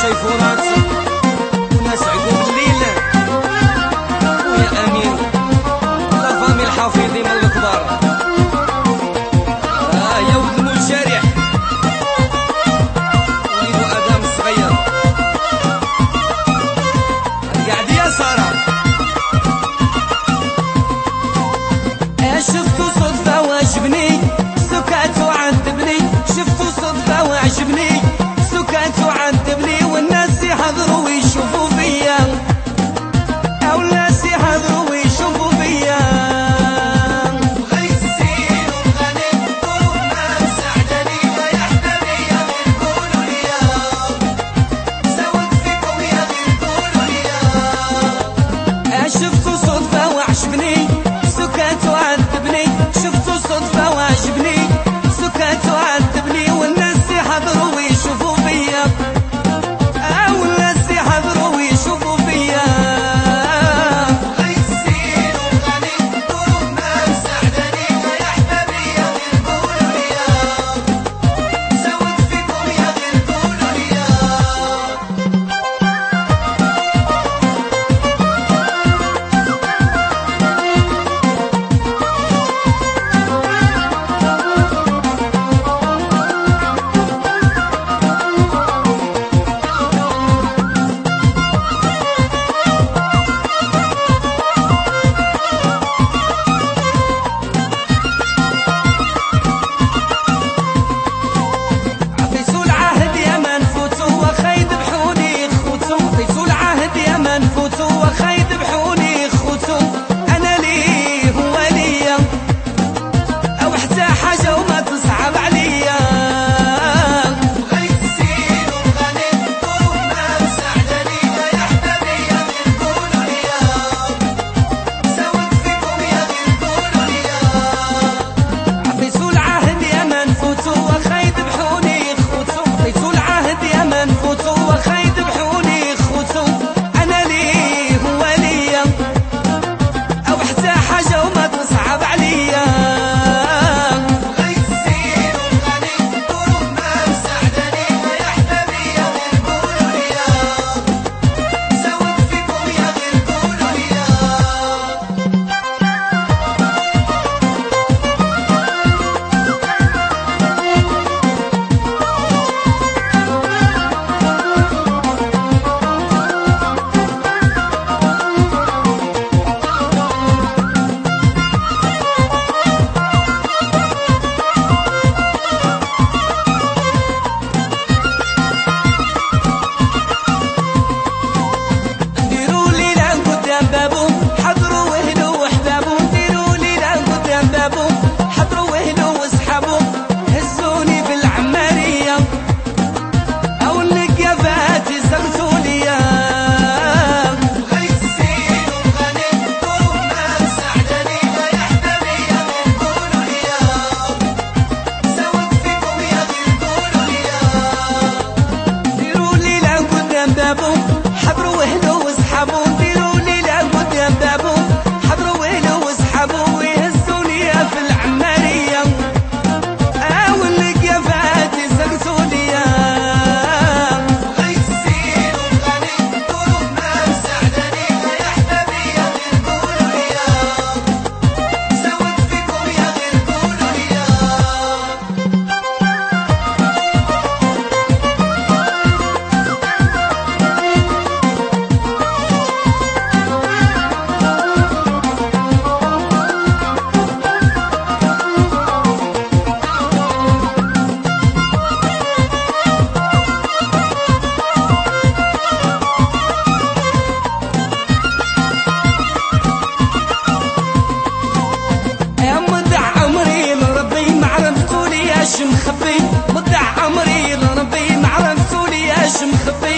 شيفورات وناس عقوب الليل ويا امين لا فامي الحافظي من الكبار يا ولد المنشرح وليدو ادم الصغير قاعد يا ساره شفتو صدفه وعجبني سكات وعذبني شفتو صدفه وعجبني سكات وعذبني والناس يحضروا ويشوفوا فيا او الناس يحضروا ويشوفوا فيا غيسين وغنم وما مساعدني يا حبابي يا غير قولوا لي زود فيكم يا غير قولوا لي شفتو صدفه وعجبني سكات وعذبني شفتو صدفه وعجبني سكات وعذبني والناس يحضروا ويشوفوا فيا او الناس يحضروا ويشوفوا فيا غيسين وغنم وما مساعدني يا حبابي يا غير قولوا لي زود فيكم يا غير قولوا لي عطيتو العهد يا ما نفوتو وخايد بحوني خوتو عطيتو العهد يا ما نفوتو وخايد بحوني خوتو انا ليه هو ليا او حتى حاجه وما تصعب عليا غيسين وغنم وما مساعدني يا حبابي يا غير قولوا لي زود فيكم يا غير قولوا لي عطيتو العهد يا ما نفوتو وخايد بحوني خوتو عطيتو العهد يا ما نفوتو وخايد بحوني خوتو انا ليه هو ليا او حتى حاجه وما تصعب عليا غيسين وغنم وما مساعدني يا حبابي يا غير قولوا لي زود فيكم يا غير قولوا لي ديروا لي لا قدام بابو حضروا واهلوا واحبابو ديروا لي لا قدام بابو حضروا واهلوا واصحابو هزوني بالعماريه او النقابات يسقسوا ليا غيسين وغنم وما مساعدني يا حبابي يا غير قولوا لي زود فيكم يا غير قولوا لي ديروا لي لا قدام بابو حضروا واهلوا واصحابو ديروا لي لا قدام بابو حضروا واهلوا واصحابو ويهزوني في العماريه او النقابات يسقسوا ليا غيسين وغنم وما مساعدني يا حبابي يا غير قولوا لي زود فيكم يا غير قولوا لي يا مدع عمري لربي ما عرفتولي اش مخبي مدع عمري لربي ما عرفتولي اش مخبي